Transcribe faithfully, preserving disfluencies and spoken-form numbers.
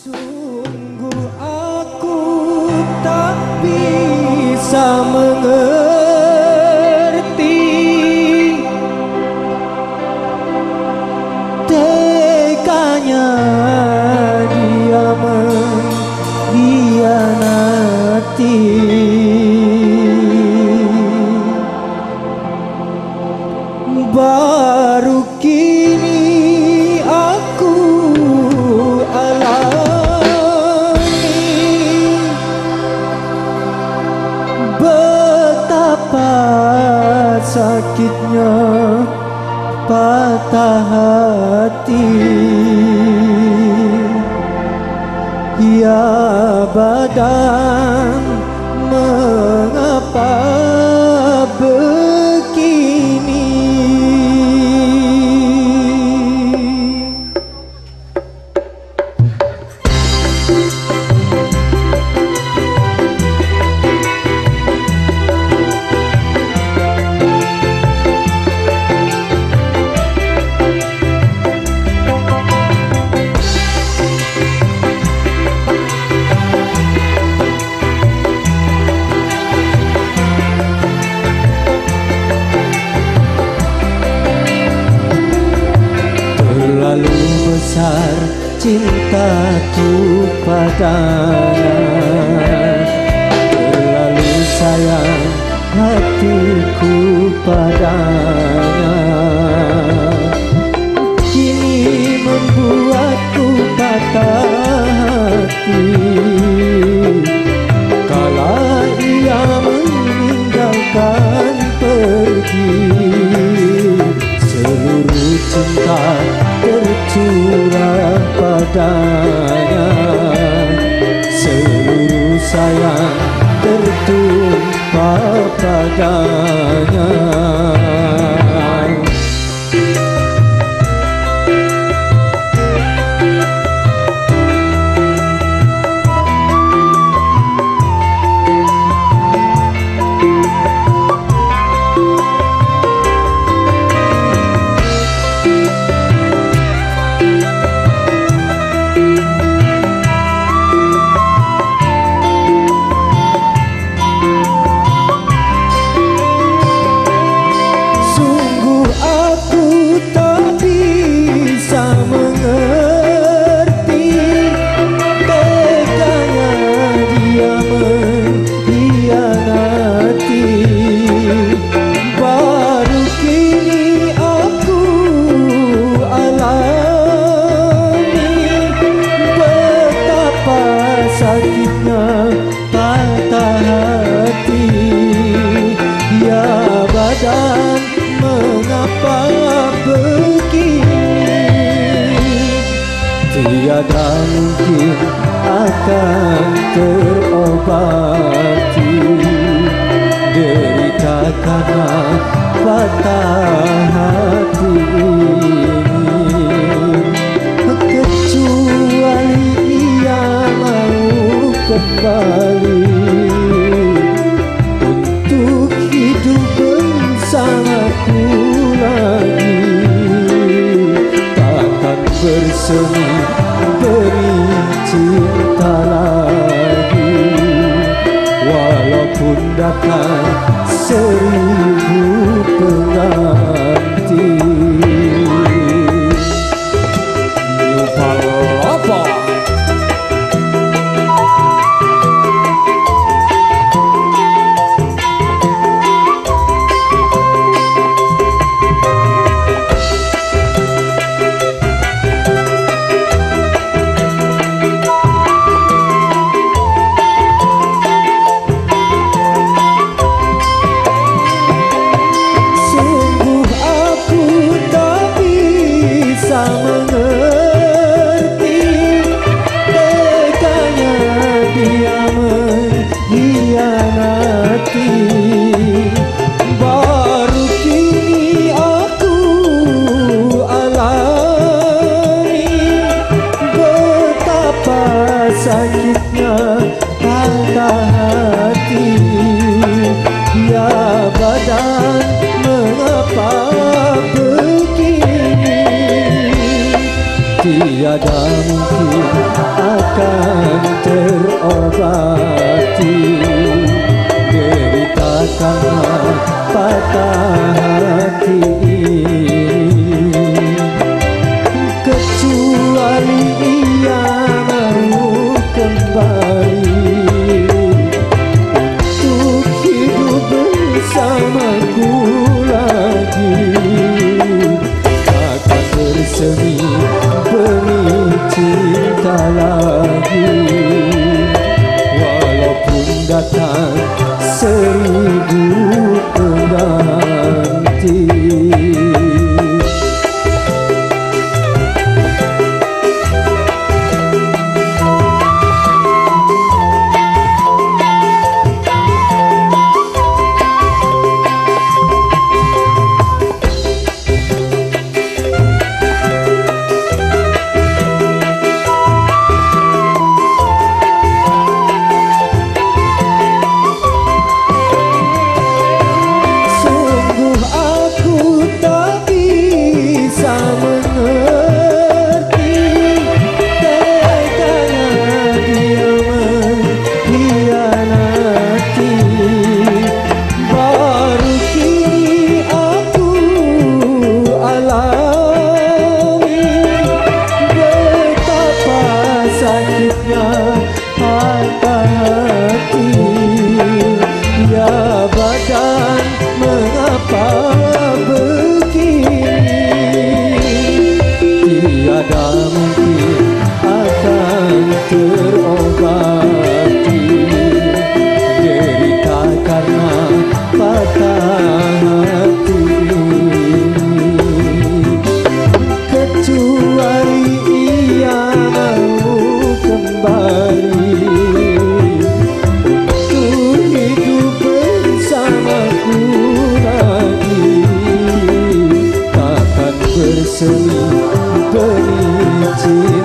Sungguh aku tak bisa mengerti teganya dia mengkhianati. Baru kini aku alami betapa sakitnya patah hati. Ya badan, mengapa begini? Terlalu besar cintaku padanya, terlalu sayang hatiku padanya. Kini membuatku patah hati kala ia meninggalkan pergi. Seluruh cinta tercurah padanya, seluruh sayang tertumpah padanya. Sakitnya patah hati. Ya badan, mengapa begini? Tiada mungkin akan terobati derita karena patah hati ini, kecuali ia mau kembali untuk hidup bersamaku lagi. Takkan bersemi beri cinta lagi, walaupun datang seribu pengganti. Lupa apa? lagi, walaupun datang seribu pengganti. Terobati derita karena patah hati ini, kecuali ia mau kembali untuk hidup bersamaku lagi. Takkan bersemi benih cinta